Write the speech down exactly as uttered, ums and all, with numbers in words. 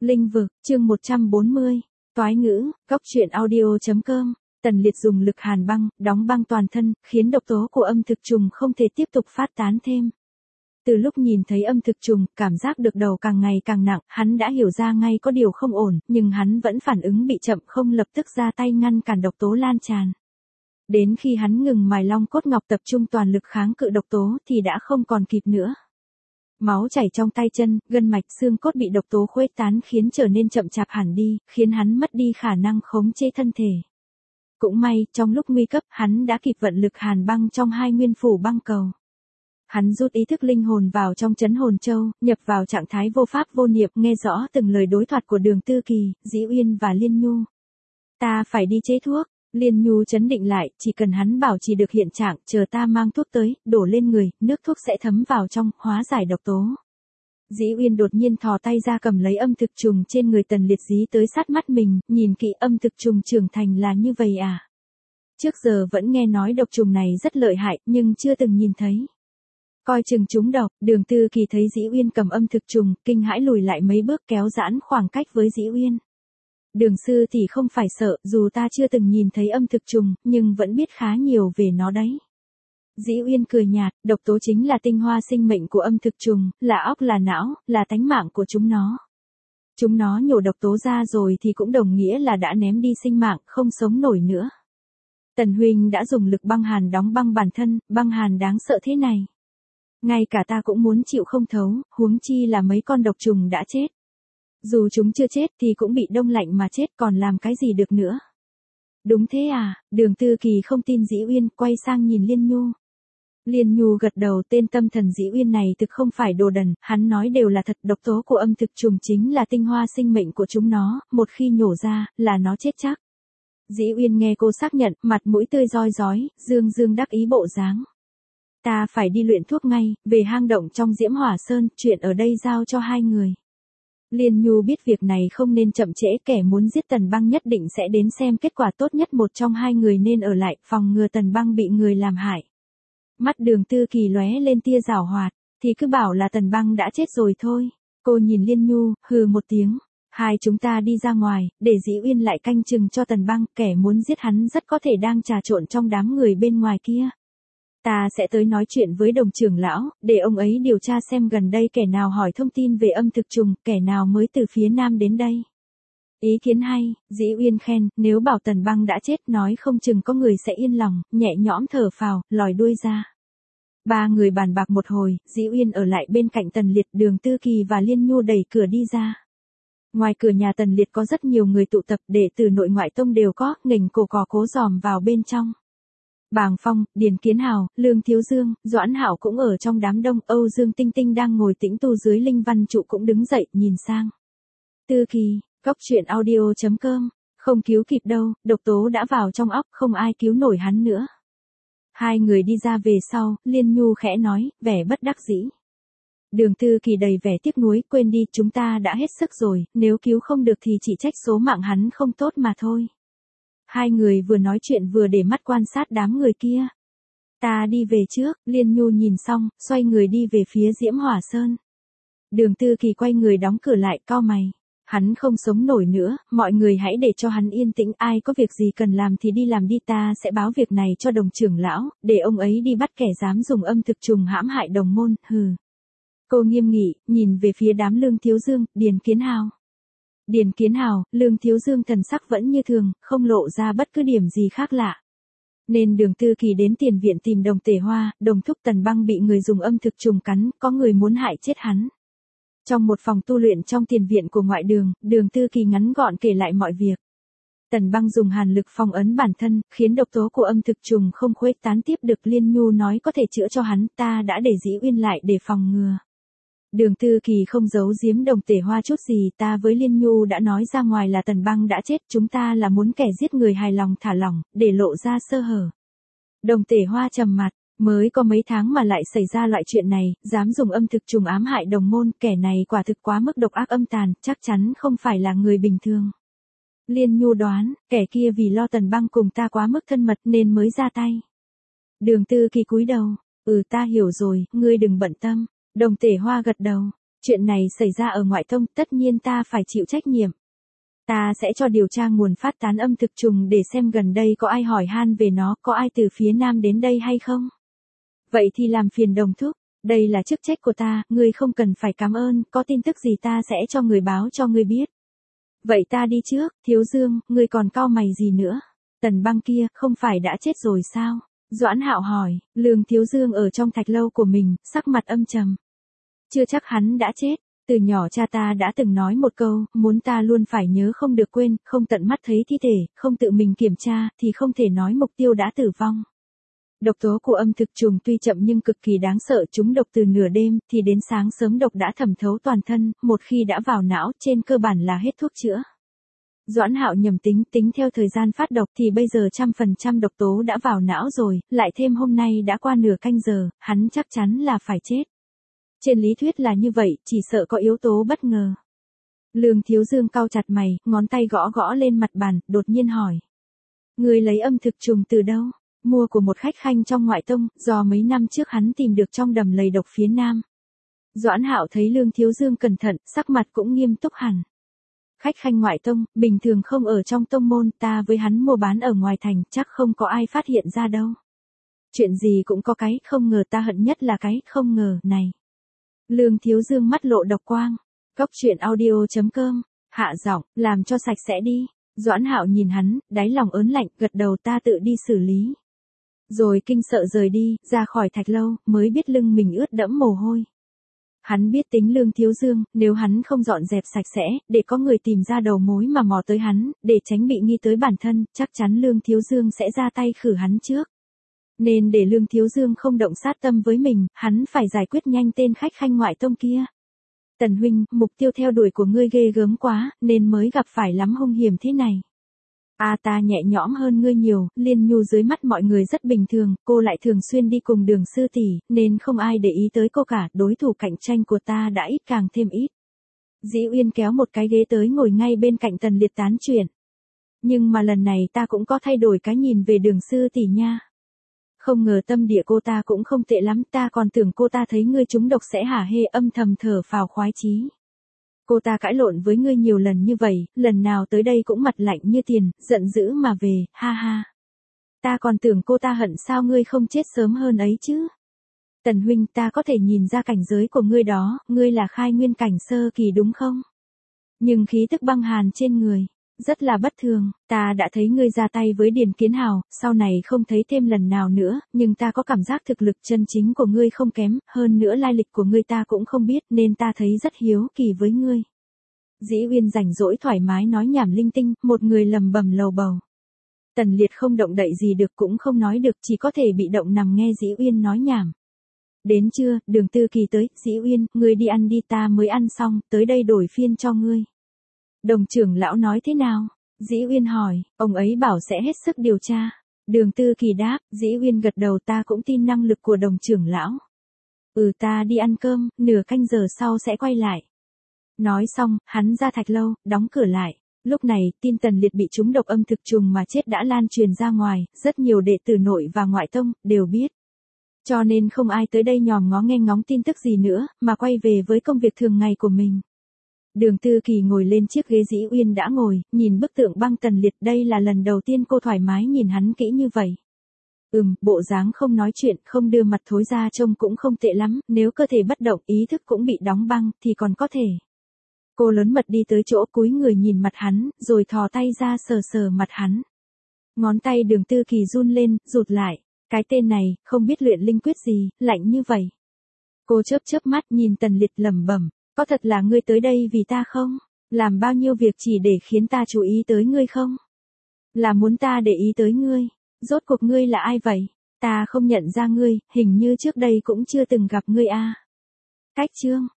Linh vực, chương một trăm bốn mươi, toái ngữ, góc truyện audio.com, Tần Liệt dùng lực hàn băng, đóng băng toàn thân, khiến độc tố của âm thực trùng không thể tiếp tục phát tán thêm. Từ lúc nhìn thấy âm thực trùng, cảm giác được đầu càng ngày càng nặng, hắn đã hiểu ra ngay có điều không ổn, nhưng hắn vẫn phản ứng bị chậm không lập tức ra tay ngăn cản độc tố lan tràn. Đến khi hắn ngừng mài long cốt ngọc tập trung toàn lực kháng cự độc tố thì đã không còn kịp nữa. Máu chảy trong tay chân, gân mạch xương cốt bị độc tố khuếch tán khiến trở nên chậm chạp hẳn đi, khiến hắn mất đi khả năng khống chế thân thể. Cũng may, trong lúc nguy cấp, hắn đã kịp vận lực hàn băng trong hai nguyên phủ băng cầu. Hắn rút ý thức linh hồn vào trong chấn hồn châu, nhập vào trạng thái vô pháp vô niệm, nghe rõ từng lời đối thoại của Đường Tư Kỳ, Dĩ Uyên và Liên Nhu. Ta phải đi chế thuốc. Liên Nhu chấn định lại, chỉ cần hắn bảo trì được hiện trạng, chờ ta mang thuốc tới, đổ lên người, nước thuốc sẽ thấm vào trong, hóa giải độc tố. Dĩ Uyên đột nhiên thò tay ra cầm lấy âm thực trùng trên người Tần Liệt dí tới sát mắt mình, nhìn kỹ âm thực trùng trưởng thành là như vậy à? Trước giờ vẫn nghe nói độc trùng này rất lợi hại, nhưng chưa từng nhìn thấy. Coi chừng chúng độc, Đường Tư Kỳ thấy Dĩ Uyên cầm âm thực trùng, kinh hãi lùi lại mấy bước kéo giãn khoảng cách với Dĩ Uyên. Đường sư thì không phải sợ, dù ta chưa từng nhìn thấy âm thực trùng, nhưng vẫn biết khá nhiều về nó đấy. Dĩ Uyên cười nhạt, độc tố chính là tinh hoa sinh mệnh của âm thực trùng, là óc là não, là tánh mạng của chúng nó. Chúng nó nhổ độc tố ra rồi thì cũng đồng nghĩa là đã ném đi sinh mạng, không sống nổi nữa. Tần huynh đã dùng lực băng hàn đóng băng bản thân, băng hàn đáng sợ thế này. Ngay cả ta cũng muốn chịu không thấu, huống chi là mấy con độc trùng đã chết. Dù chúng chưa chết thì cũng bị đông lạnh mà chết, còn làm cái gì được nữa. Đúng thế à? Đường Tư Kỳ không tin Dĩ Uyên, quay sang nhìn Liên Nhu. Liên Nhu gật đầu, tên tâm thần Dĩ Uyên này thực không phải đồ đần, hắn nói đều là thật, độc tố của âm thực trùng chính là tinh hoa sinh mệnh của chúng nó, một khi nhổ ra, là nó chết chắc. Dĩ Uyên nghe cô xác nhận, mặt mũi tươi roi rói, dương dương đắc ý bộ dáng. Ta phải đi luyện thuốc ngay, về hang động trong Diễm Hỏa Sơn, chuyện ở đây giao cho hai người. Liên Nhu biết việc này không nên chậm trễ, kẻ muốn giết Tần Băng nhất định sẽ đến xem kết quả, tốt nhất một trong hai người nên ở lại, phòng ngừa Tần Băng bị người làm hại. Mắt Đường Tư Kỳ lóe lên tia giảo hoạt, thì cứ bảo là Tần Băng đã chết rồi thôi. Cô nhìn Liên Nhu, hừ một tiếng. Hai chúng ta đi ra ngoài, để Dĩ Uyên lại canh chừng cho Tần Băng, kẻ muốn giết hắn rất có thể đang trà trộn trong đám người bên ngoài kia. Ta sẽ tới nói chuyện với Đồng trưởng lão, để ông ấy điều tra xem gần đây kẻ nào hỏi thông tin về âm thực trùng, kẻ nào mới từ phía nam đến đây. Ý kiến hay, Dĩ Uyên khen, nếu bảo Tần Băng đã chết nói không chừng có người sẽ yên lòng, nhẹ nhõm thở phào, lòi đuôi ra. Ba người bàn bạc một hồi, Dĩ Uyên ở lại bên cạnh Tần Liệt, Đường Tư Kỳ và Liên Nhu đẩy cửa đi ra. Ngoài cửa nhà Tần Liệt có rất nhiều người tụ tập, đệ tử nội ngoại tông đều có, nghềnh cổ cò cố dòm vào bên trong. Bàng Phong, Điền Kiến Hào, Lương Thiếu Dương, Doãn Hảo cũng ở trong đám đông, Âu Dương Tinh Tinh đang ngồi tĩnh tu dưới linh văn trụ cũng đứng dậy, nhìn sang. Tư Kỳ, góc truyện audio.com, không cứu kịp đâu, độc tố đã vào trong óc, không ai cứu nổi hắn nữa. Hai người đi ra về sau, Liên Nhu khẽ nói, vẻ bất đắc dĩ. Đường Tư Kỳ đầy vẻ tiếc nuối, quên đi, chúng ta đã hết sức rồi, nếu cứu không được thì chỉ trách số mạng hắn không tốt mà thôi. Hai người vừa nói chuyện vừa để mắt quan sát đám người kia. Ta đi về trước, Liên Nhu nhìn xong, xoay người đi về phía Diễm Hỏa Sơn. Đường Tư Kỳ quay người đóng cửa lại, cau mày. Hắn không sống nổi nữa, mọi người hãy để cho hắn yên tĩnh, ai có việc gì cần làm thì đi làm đi, ta sẽ báo việc này cho Đồng trưởng lão, để ông ấy đi bắt kẻ dám dùng âm thực trùng hãm hại đồng môn, hừ. Cô nghiêm nghị, nhìn về phía đám Lương Thiếu Dương, Điền Kiến Hào. Điền Kiến Hào, Lương Thiếu Dương thần sắc vẫn như thường, không lộ ra bất cứ điểm gì khác lạ. Nên Đường Tư Kỳ đến tiền viện tìm Đồng Tể Hoa, Đồng thúc Tần Băng bị người dùng âm thực trùng cắn, có người muốn hại chết hắn. Trong một phòng tu luyện trong tiền viện của ngoại đường, Đường Tư Kỳ ngắn gọn kể lại mọi việc. Tần Băng dùng hàn lực phong ấn bản thân, khiến độc tố của âm thực trùng không khuếch tán tiếp được, Liên Nhu nói có thể chữa cho hắn, ta đã để Dĩ Uyên lại để phòng ngừa. Đường Tư Kỳ không giấu giếm Đồng Tể Hoa chút gì, ta với Liên Nhu đã nói ra ngoài là Tần Băng đã chết, chúng ta là muốn kẻ giết người hài lòng thả lỏng, để lộ ra sơ hở. Đồng Tể Hoa trầm mặt, mới có mấy tháng mà lại xảy ra loại chuyện này, dám dùng âm thực trùng ám hại đồng môn, kẻ này quả thực quá mức độc ác âm tàn, chắc chắn không phải là người bình thường. Liên Nhu đoán, kẻ kia vì lo Tần Băng cùng ta quá mức thân mật nên mới ra tay. Đường Tư Kỳ cúi đầu, ừ ta hiểu rồi, ngươi đừng bận tâm. Đồng Tể Hoa gật đầu. Chuyện này xảy ra ở ngoại tông, tất nhiên ta phải chịu trách nhiệm. Ta sẽ cho điều tra nguồn phát tán âm thực trùng để xem gần đây có ai hỏi han về nó, có ai từ phía Nam đến đây hay không. Vậy thì làm phiền đồng thúc, đây là chức trách của ta, ngươi không cần phải cảm ơn, có tin tức gì ta sẽ cho người báo cho ngươi biết. Vậy ta đi trước, Thiếu Dương, ngươi còn cau mày gì nữa? Tần Băng kia, không phải đã chết rồi sao? Doãn Hạo hỏi, Lương Thiếu Dương ở trong thạch lâu của mình, sắc mặt âm trầm. Chưa chắc hắn đã chết, từ nhỏ cha ta đã từng nói một câu, muốn ta luôn phải nhớ không được quên, không tận mắt thấy thi thể, không tự mình kiểm tra, thì không thể nói mục tiêu đã tử vong. Độc tố của âm thực trùng tuy chậm nhưng cực kỳ đáng sợ, chúng độc từ nửa đêm, thì đến sáng sớm độc đã thẩm thấu toàn thân, một khi đã vào não, trên cơ bản là hết thuốc chữa. Doãn Hạo nhầm tính, tính theo thời gian phát độc thì bây giờ trăm phần trăm độc tố đã vào não rồi, lại thêm hôm nay đã qua nửa canh giờ, hắn chắc chắn là phải chết. Trên lý thuyết là như vậy, chỉ sợ có yếu tố bất ngờ. Lương Thiếu Dương cau chặt mày, ngón tay gõ gõ lên mặt bàn, đột nhiên hỏi. Người lấy âm thực trùng từ đâu? Mua của một khách khanh trong ngoại tông, do mấy năm trước hắn tìm được trong đầm lầy độc phía Nam. Doãn Hạo thấy Lương Thiếu Dương cẩn thận, sắc mặt cũng nghiêm túc hẳn. Khách khanh ngoại tông, bình thường không ở trong tông môn, ta với hắn mua bán ở ngoài thành, chắc không có ai phát hiện ra đâu. Chuyện gì cũng có cái, không ngờ, ta hận nhất là cái, không ngờ, này. Lương Thiếu Dương mắt lộ độc quang. Cốc truyện audio chấm com, hạ giọng, làm cho sạch sẽ đi. Doãn Hạo nhìn hắn, đáy lòng ớn lạnh, gật đầu, ta tự đi xử lý. Rồi kinh sợ rời đi, ra khỏi thạch lâu, mới biết lưng mình ướt đẫm mồ hôi. Hắn biết tính Lương Thiếu Dương, nếu hắn không dọn dẹp sạch sẽ, để có người tìm ra đầu mối mà mò tới hắn, để tránh bị nghi tới bản thân, chắc chắn Lương Thiếu Dương sẽ ra tay khử hắn trước. Nên để Lương Thiếu Dương không động sát tâm với mình, hắn phải giải quyết nhanh tên khách khanh ngoại tông kia. Tần huynh, mục tiêu theo đuổi của ngươi ghê gớm quá, nên mới gặp phải lắm hung hiểm thế này. À, ta nhẹ nhõm hơn ngươi nhiều, Liên Nhu dưới mắt mọi người rất bình thường, cô lại thường xuyên đi cùng Đường sư tỷ, nên không ai để ý tới cô cả, đối thủ cạnh tranh của ta đã ít càng thêm ít. Dĩ Uyên kéo một cái ghế tới ngồi ngay bên cạnh Tần Liệt tán chuyện. Nhưng mà lần này ta cũng có thay đổi cái nhìn về Đường sư tỷ nha. Không ngờ tâm địa cô ta cũng không tệ lắm, ta còn tưởng cô ta thấy ngươi trúng độc sẽ hả hê, âm thầm thở phào khoái chí. Cô ta cãi lộn với ngươi nhiều lần như vậy, lần nào tới đây cũng mặt lạnh như tiền, giận dữ mà về, ha ha. Ta còn tưởng cô ta hận sao ngươi không chết sớm hơn ấy chứ. Tần huynh, ta có thể nhìn ra cảnh giới của ngươi đó, ngươi là khai nguyên cảnh sơ kỳ đúng không? Nhưng khí tức băng hàn trên người, rất là bất thường, ta đã thấy ngươi ra tay với Điền Kiến Hào, sau này không thấy thêm lần nào nữa, nhưng ta có cảm giác thực lực chân chính của ngươi không kém, hơn nữa lai lịch của ngươi ta cũng không biết, nên ta thấy rất hiếu kỳ với ngươi. Dĩ Uyên rảnh rỗi thoải mái nói nhảm linh tinh, một người lầm bầm lầu bầu. Tần Liệt không động đậy gì được cũng không nói được, chỉ có thể bị động nằm nghe Dĩ Uyên nói nhảm. Đến trưa, Đường Tư Kỳ tới, Dĩ Uyên, ngươi đi ăn đi, ta mới ăn xong, tới đây đổi phiên cho ngươi. Đồng trưởng lão nói thế nào? Dĩ Uyên hỏi, ông ấy bảo sẽ hết sức điều tra. Đường Tư Kỳ đáp, Dĩ Uyên gật đầu, ta cũng tin năng lực của đồng trưởng lão. Ừ, ta đi ăn cơm, nửa canh giờ sau sẽ quay lại. Nói xong, hắn ra thạch lâu, đóng cửa lại. Lúc này, tin Tần Liệt bị trúng độc âm thực trùng mà chết đã lan truyền ra ngoài, rất nhiều đệ tử nội và ngoại tông, đều biết. Cho nên không ai tới đây nhòm ngó nghe ngóng tin tức gì nữa, mà quay về với công việc thường ngày của mình. Đường Tư Kỳ ngồi lên chiếc ghế Dĩ Uyên đã ngồi, nhìn bức tượng băng Tần Liệt, đây là lần đầu tiên cô thoải mái nhìn hắn kỹ như vậy. Ừm, bộ dáng không nói chuyện, không đưa mặt thối ra trông cũng không tệ lắm, nếu cơ thể bất động, ý thức cũng bị đóng băng, thì còn có thể. Cô lớn mật đi tới chỗ cúi người nhìn mặt hắn, rồi thò tay ra sờ sờ mặt hắn. Ngón tay Đường Tư Kỳ run lên, rụt lại, cái tên này, không biết luyện linh quyết gì, lạnh như vậy. Cô chớp chớp mắt nhìn Tần Liệt lẩm bẩm. Có thật là ngươi tới đây vì ta không? Làm bao nhiêu việc chỉ để khiến ta chú ý tới ngươi không? Là muốn ta để ý tới ngươi? Rốt cuộc ngươi là ai vậy? Ta không nhận ra ngươi, hình như trước đây cũng chưa từng gặp ngươi a. À. Cách chương